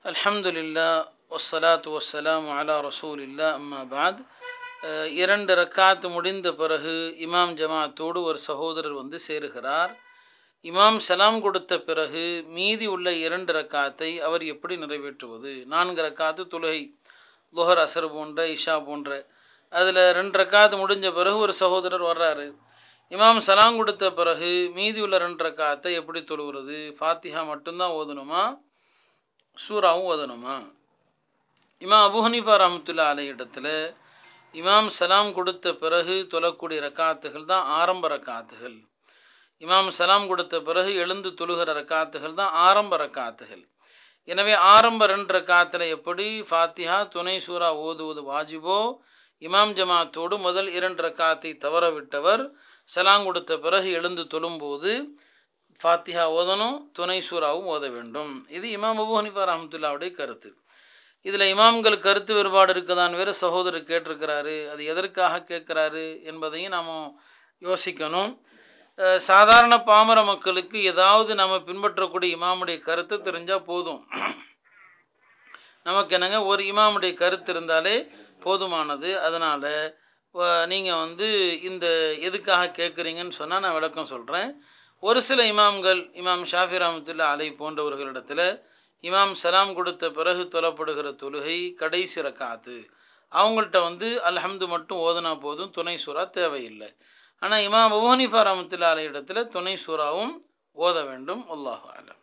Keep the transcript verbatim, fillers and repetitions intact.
அல்ஹம்துலில்லா வஸ்ஸலாத்து வஸ்ஸலாமு அலா ரசூலில்லா அம்மா பாத். இரண்டு ரக்காத்து முடிந்த பிறகு இமாம் ஜமாத்தோடு ஒரு சகோதரர் வந்து சேருகிறார். இமாம் சலாம் கொடுத்த பிறகு மீதி உள்ள இரண்டு ரக்காத்தை அவர் எப்படி நிறைவேற்றுவது? நான்கு ரக்காத்து தொழுகை, லுஹர் அசர் போன்ற இஷா போன்ற, அதில் ரெண்டு ரக்காத்து முடிஞ்ச பிறகு ஒரு சகோதரர் வர்றாரு. இமாம் சலாம் கொடுத்த பிறகு மீதி உள்ள ரெண்டு ரக்காத்தை எப்படி தொழுகிறது? ஃபாத்திஹா மட்டும்தான் ஓதணுமா, சூறாவும் ஓதணுமா? இமாம் அபு ஹனீஃபா ரஹ்மத்துல்லாஹி அலைஹி இடத்துல இமாம் சலாம் கொடுத்த பிறகு தொழக்கூடிய ரக்காத்துகள் தான் ஆரம்ப ரக்காத்துகள். இமாம் சலாம் கொடுத்த பிறகு எழுந்து தொழுகிற ரக்காத்துகள் தான் ஆரம்ப ரக்காத்துகள். எனவே ஆரம்ப ரெண்டு ரக்காத்தில் எப்படி ஃபாத்திஹா துணை சூறா ஓதுவது வாஜிபோ, இமாம் ஜமாத்தோடு முதல் இரண்டு ரக்காத்தை தவற விட்டவர் சலாம் கொடுத்த பிறகு எழுந்து தொழும்போது ஃபாத்திஹா ஓதணும், துணை சூறாவும் ஓத வேண்டும். இது இமாம் அபு ஹனீஃபா ரஹ்மத்துல்லாஹுடைய கருத்து. இதில் இமாம்கள் கருத்து வேறுபாடு இருக்குதான் வேறு சகோதரர் கேட்டிருக்கிறாரு. அது எதற்காக கேட்குறாரு என்பதையும் நாம் யோசிக்கணும். சாதாரண பாமர மக்களுக்கு ஏதாவது நம்ம பின்பற்றக்கூடிய இமாமுடைய கருத்து தெரிஞ்சால் போதும். நமக்கு என்னங்க, ஒரு இமாமுடைய கருத்து இருந்தாலே போதுமானது. அதனால் நீங்கள் வந்து இந்த எதுக்காக கேட்குறீங்கன்னு சொன்னால் நான் விளக்கம் சொல்கிறேன். ஒரு சில இமாம்கள், இமாம் ஷாஃபி ரஹ்மத்துல்லாஹி அலைஹி போன்றவர்களிடத்தில் இமாம் சலாம் கொடுத்த பிறகு தொழப்படுகிற தொழுகை கடைசி ரக்காத்து, அவங்கள்ட்ட வந்து அல்ஹம்து மட்டும் ஓதுனா போதும், துணை சூறா தேவையில்லை. ஆனால் இமாம் அபூ ஹனீஃபா ரஹ்மத்துல்லாஹி அலைஹி இடத்துல துணை சூறாவும் ஓத வேண்டும். அல்லாஹு அலம்.